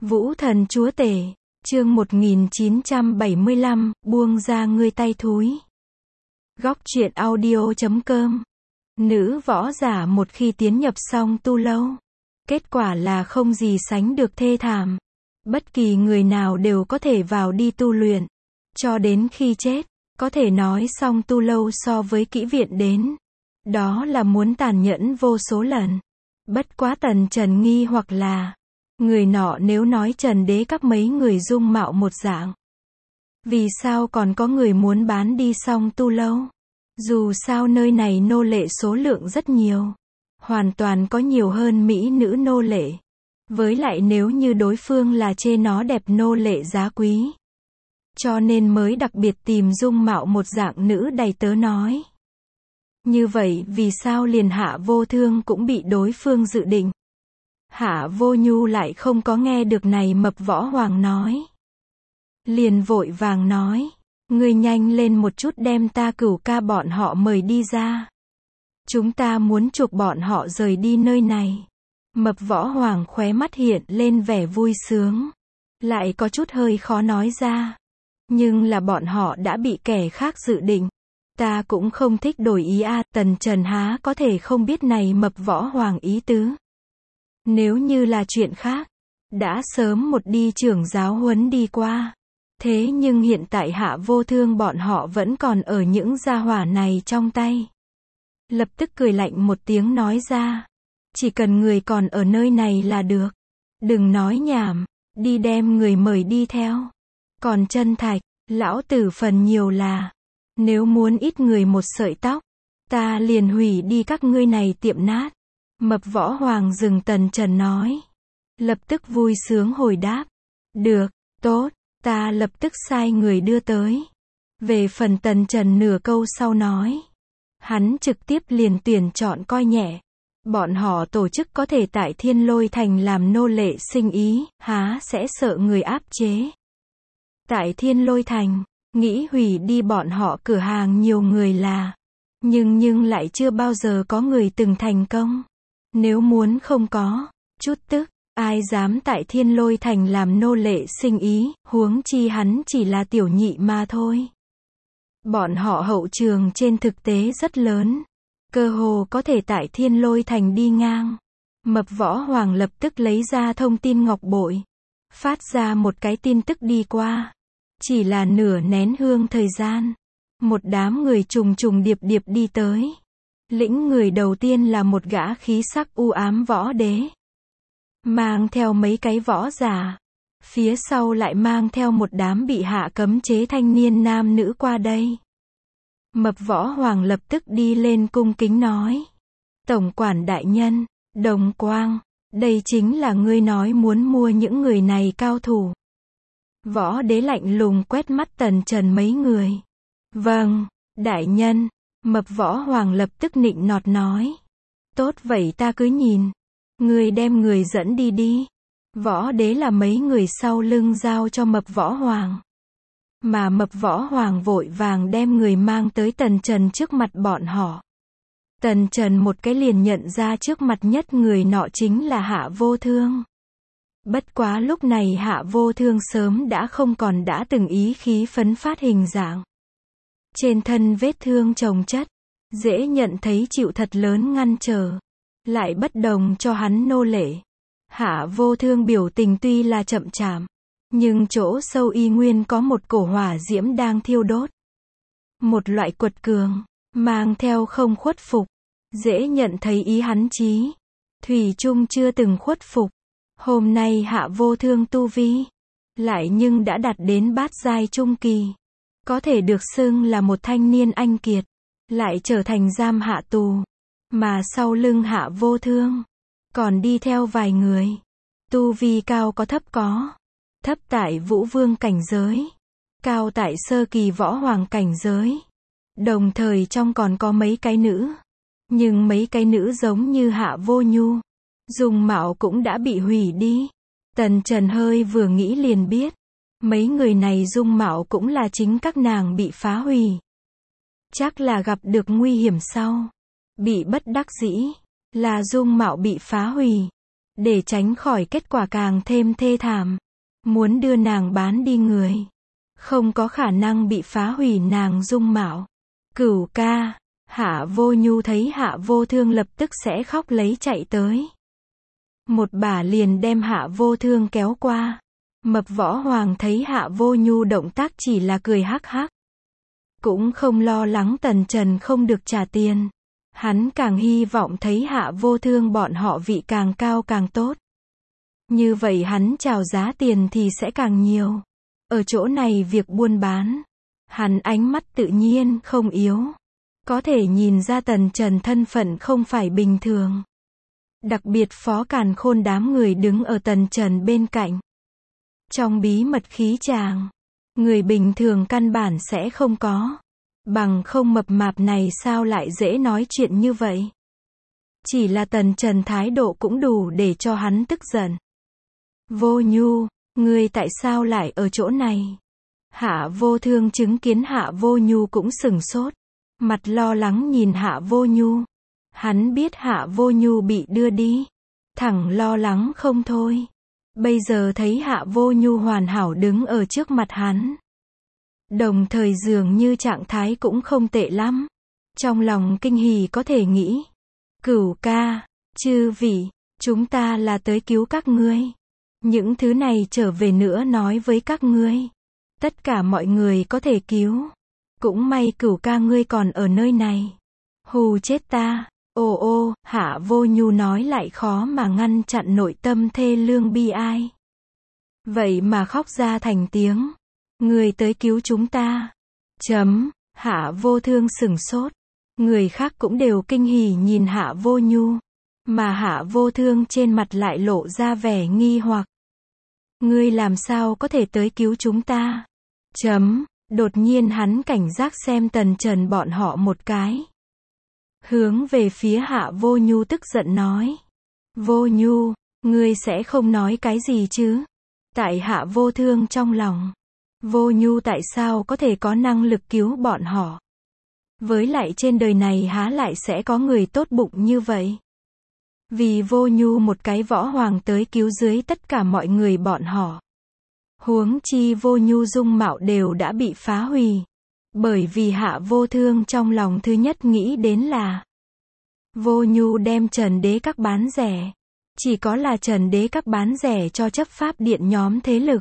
Vũ thần chúa tể, chương 1975, buông ra ngươi tay thúi. Góc truyện audio.com. Nữ võ giả một khi tiến nhập xong tu lâu, kết quả là không gì sánh được thê thảm. Bất kỳ người nào đều có thể vào đi tu luyện, cho đến khi chết. Có thể nói xong tu lâu so với kỹ viện đến, đó là muốn tàn nhẫn vô số lần. Bất quá Tần Trần nghi hoặc là, người nọ nếu nói Trần Đế các mấy người dung mạo một dạng, vì sao còn có người muốn bán đi xong tu lâu? Dù sao nơi này nô lệ số lượng rất nhiều, hoàn toàn có nhiều hơn mỹ nữ nô lệ. Với lại nếu như đối phương là chê nó đẹp nô lệ giá quý, cho nên mới đặc biệt tìm dung mạo một dạng nữ đầy tớ nói. Như vậy vì sao liền Hạ Vô Thương cũng bị đối phương dự định? Hạ Vô Nhu lại không có nghe được này mập võ hoàng nói. Liền vội vàng nói, ngươi nhanh lên một chút đem ta Cửu ca bọn họ mời đi ra. Chúng ta muốn chuộc bọn họ rời đi nơi này. Mập võ hoàng khóe mắt hiện lên vẻ vui sướng, lại có chút hơi khó nói ra. Nhưng là bọn họ đã bị kẻ khác dự định. Ta cũng không thích đổi ý a. Tần Trần há có thể không biết này mập võ hoàng ý tứ. Nếu như là chuyện khác, đã sớm một đi trưởng giáo huấn đi qua. Thế nhưng hiện tại Hạ Vô Thương bọn họ vẫn còn ở những gia hỏa này trong tay. Lập tức cười lạnh một tiếng nói ra, chỉ cần người còn ở nơi này là được. Đừng nói nhảm, đi đem người mời đi theo. Còn Chân Thạch, lão tử phần nhiều là, nếu muốn ít người một sợi tóc, ta liền hủy đi các ngươi này tiệm nát. Mập võ hoàng dừng Tần Trần nói. Lập tức vui sướng hồi đáp. Được, tốt, ta lập tức sai người đưa tới. Về phần Tần Trần nửa câu sau nói, hắn trực tiếp liền tuyển chọn coi nhẹ. Bọn họ tổ chức có thể tại Thiên Lôi Thành làm nô lệ sinh ý, há sẽ sợ người áp chế. Tại Thiên Lôi Thành, nghĩ hủy đi bọn họ cửa hàng nhiều người là, nhưng lại chưa bao giờ có người từng thành công. Nếu muốn không có chút tức, ai dám tại Thiên Lôi Thành làm nô lệ sinh ý, huống chi hắn chỉ là tiểu nhị mà thôi. Bọn họ hậu trường trên thực tế rất lớn, cơ hồ có thể tại Thiên Lôi Thành đi ngang. Mập võ hoàng lập tức lấy ra thông tin ngọc bội, phát ra một cái tin tức đi qua. Chỉ là nửa nén hương thời gian, một đám người trùng trùng điệp điệp đi tới. Lĩnh người đầu tiên là một gã khí sắc u ám võ đế, mang theo mấy cái võ giả, phía sau lại mang theo một đám bị hạ cấm chế thanh niên nam nữ qua đây. Mập võ hoàng lập tức đi lên cung kính nói, tổng quản đại nhân, Đồng Quang, đây chính là ngươi nói muốn mua những người này cao thủ. Võ đế lạnh lùng quét mắt Tần Trần mấy người. Vâng, đại nhân. Mập võ hoàng lập tức nịnh nọt nói. Tốt vậy ta cứ nhìn. Người đem người dẫn đi đi. Võ đế là mấy người sau lưng giao cho mập võ hoàng. Mà mập võ hoàng vội vàng đem người mang tới Tần Trần trước mặt bọn họ. Tần Trần một cái liền nhận ra trước mặt nhất người nọ chính là Hạ Vô Thương. Bất quá lúc này Hạ Vô Thương sớm đã không còn đã từng ý khí phấn phát hình dạng. Trên thân vết thương chồng chất, dễ nhận thấy chịu thật lớn ngăn trở, lại bất đồng cho hắn nô lệ. Hạ Vô Thương biểu tình tuy là chậm chạp, nhưng chỗ sâu y nguyên có một cổ hỏa diễm đang thiêu đốt. Một loại quật cường, mang theo không khuất phục, dễ nhận thấy ý hắn chí. Thủy chung chưa từng khuất phục. Hôm nay Hạ Vô Thương tu vi, lại nhưng đã đạt đến bát giai trung kỳ. Có thể được xưng là một thanh niên anh kiệt, lại trở thành giam hạ tù. Mà sau lưng Hạ Vô Thương, còn đi theo vài người. Tu vi cao có thấp có. Thấp tại Vũ Vương cảnh giới, cao tại sơ kỳ võ hoàng cảnh giới. Đồng thời trong còn có mấy cái nữ. Nhưng mấy cái nữ giống như Hạ Vô Nhu, dung mạo cũng đã bị hủy đi. Tần Trần hơi vừa nghĩ liền biết, mấy người này dung mạo cũng là chính các nàng bị phá hủy. Chắc là gặp được nguy hiểm sau, bị bất đắc dĩ, là dung mạo bị phá hủy. để tránh khỏi kết quả càng thêm thê thảm. Muốn đưa nàng bán đi người. Không có khả năng bị phá hủy nàng dung mạo. Cửu ca. Hạ Vô Nhu thấy Hạ Vô Thương lập tức sẽ khóc lấy chạy tới. Một bà liền đem Hạ Vô Thương kéo qua. Mập Võ Hoàng thấy Hạ Vô Nhu động tác chỉ là cười hắc hắc. Cũng không lo lắng Tần Trần không được trả tiền. Hắn càng hy vọng thấy Hạ Vô Thương bọn họ vị càng cao càng tốt. Như vậy hắn chào giá tiền thì sẽ càng nhiều. Ở chỗ này việc buôn bán. Hắn ánh mắt tự nhiên không yếu. Có thể nhìn ra Tần Trần thân phận không phải bình thường. Đặc biệt Phó Càn Khôn đám người đứng ở Tần Trần bên cạnh. Trong bí mật khí tràng, người bình thường căn bản sẽ không có. Bằng không mập mạp này sao lại dễ nói chuyện như vậy. Chỉ là Tần Trần thái độ cũng đủ để cho hắn tức giận. Vô Nhu, ngươi tại sao lại ở chỗ này? Hạ Vô Thương chứng kiến Hạ Vô Nhu cũng sửng sốt. Mặt lo lắng nhìn Hạ Vô Nhu. Hắn biết Hạ Vô Nhu bị đưa đi. Thẳng lo lắng không thôi. Bây giờ thấy Hạ Vô Nhu hoàn hảo đứng ở trước mặt hắn. Đồng thời dường như trạng thái cũng không tệ lắm. Trong lòng kinh hỉ có thể nghĩ. Cửu ca, chư vị, chúng ta là tới cứu các ngươi. Những thứ này trở về nữa nói với các ngươi. Tất cả mọi người có thể cứu. Cũng may Cửu ca ngươi còn ở nơi này. Hù chết ta. Ô ô, Hạ Vô Nhu nói lại khó mà ngăn chặn nội tâm thê lương bi ai. Vậy mà khóc ra thành tiếng. Người tới cứu chúng ta. Hạ Vô Thương sửng sốt. Người khác cũng đều kinh hỉ nhìn Hạ Vô Nhu. Mà Hạ Vô Thương trên mặt lại lộ ra vẻ nghi hoặc. Ngươi làm sao có thể tới cứu chúng ta? Đột nhiên hắn cảnh giác xem Tần Trần bọn họ một cái. Hướng về phía Hạ Vô Nhu tức giận nói. Vô Nhu, ngươi sẽ không nói cái gì chứ? Tại Hạ Vô Thương trong lòng. Vô Nhu tại sao có thể có năng lực cứu bọn họ? Với lại trên đời này há lại sẽ có người tốt bụng như vậy? Vì Vô Nhu một cái võ hoàng tới cứu dưới tất cả mọi người bọn họ. Huống chi Vô Nhu dung mạo đều đã bị phá hủy. Bởi vì Hạ Vô Thương trong lòng thứ nhất nghĩ đến là Vô Nhu đem Trần Đế Các bán rẻ. Chỉ có là Trần Đế Các bán rẻ cho chấp pháp điện nhóm thế lực.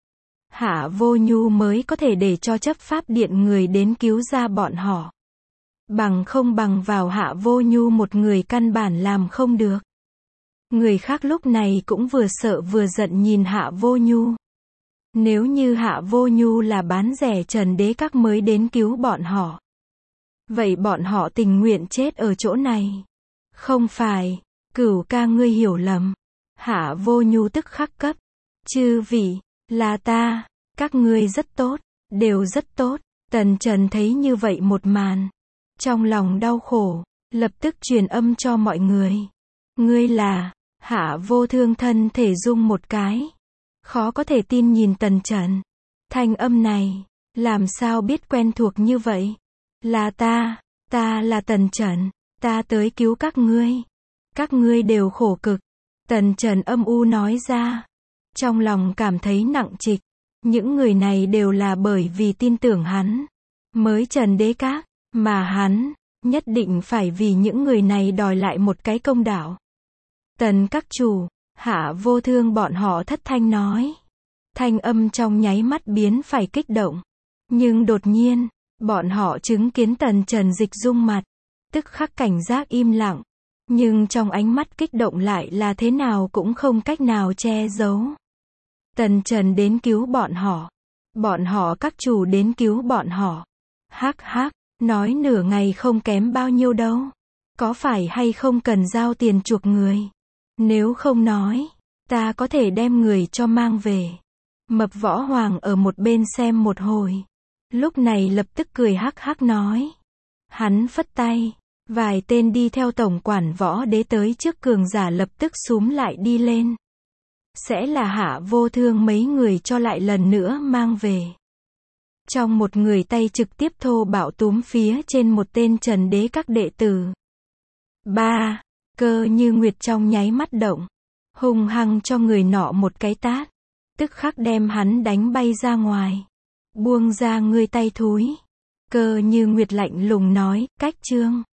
Hạ Vô Nhu mới có thể để cho chấp pháp điện người đến cứu ra bọn họ. Bằng không bằng vào Hạ Vô Nhu một người căn bản làm không được. Người khác lúc này cũng vừa sợ vừa giận nhìn Hạ Vô Nhu. Nếu như Hạ Vô Nhu là bán rẻ Trần Đế Các mới đến cứu bọn họ. Vậy bọn họ tình nguyện chết ở chỗ này. Không phải, Cửu ca ngươi hiểu lầm. Hạ Vô Nhu tức khắc cấp. Chư vị, là ta, các ngươi rất tốt, đều rất tốt. Tần Trần thấy như vậy một màn. Trong lòng đau khổ, lập tức truyền âm cho mọi người. Ngươi là, Hạ Vô Thương thân thể rung một cái. Khó có thể tin nhìn Tần Trần. Thanh âm này, làm sao biết quen thuộc như vậy? Là ta là Tần Trần, ta tới cứu các ngươi. Các ngươi đều khổ cực. Tần Trần âm u nói ra. Trong lòng cảm thấy nặng trịch. Những người này đều là bởi vì tin tưởng hắn. Mới Trần Đế Các, mà hắn, nhất định phải vì những người này đòi lại một cái công đạo. Tần các chủ, Hạ Vô Thương bọn họ thất thanh nói. Thanh âm trong nháy mắt biến phải kích động. Nhưng đột nhiên, bọn họ chứng kiến Tần Trần dịch dung mặt. Tức khắc cảnh giác im lặng. Nhưng trong ánh mắt kích động lại là thế nào cũng không cách nào che giấu. Tần Trần đến cứu bọn họ. Bọn họ các chủ đến cứu bọn họ. Hắc hắc, nói nửa ngày không kém bao nhiêu đâu. Có phải hay không cần giao tiền chuộc người? Nếu không nói, ta có thể đem người cho mang về. Mập Võ Hoàng ở một bên xem một hồi. Lúc này lập tức cười hắc hắc nói. Hắn phất tay. Vài tên đi theo tổng quản Võ Đế tới trước cường giả lập tức xúm lại đi lên. Sẽ là Hạ Vô Thương mấy người cho lại lần nữa mang về. Trong một người tay trực tiếp thô bạo túm phía trên một tên Trần Đế Các đệ tử. Cơ Như Nguyệt trong nháy mắt động. hung hăng cho người nọ một cái tát, tức khắc đem hắn đánh bay ra ngoài. Buông ra ngươi tay thúi. Cơ Như Nguyệt lạnh lùng nói, cách Trương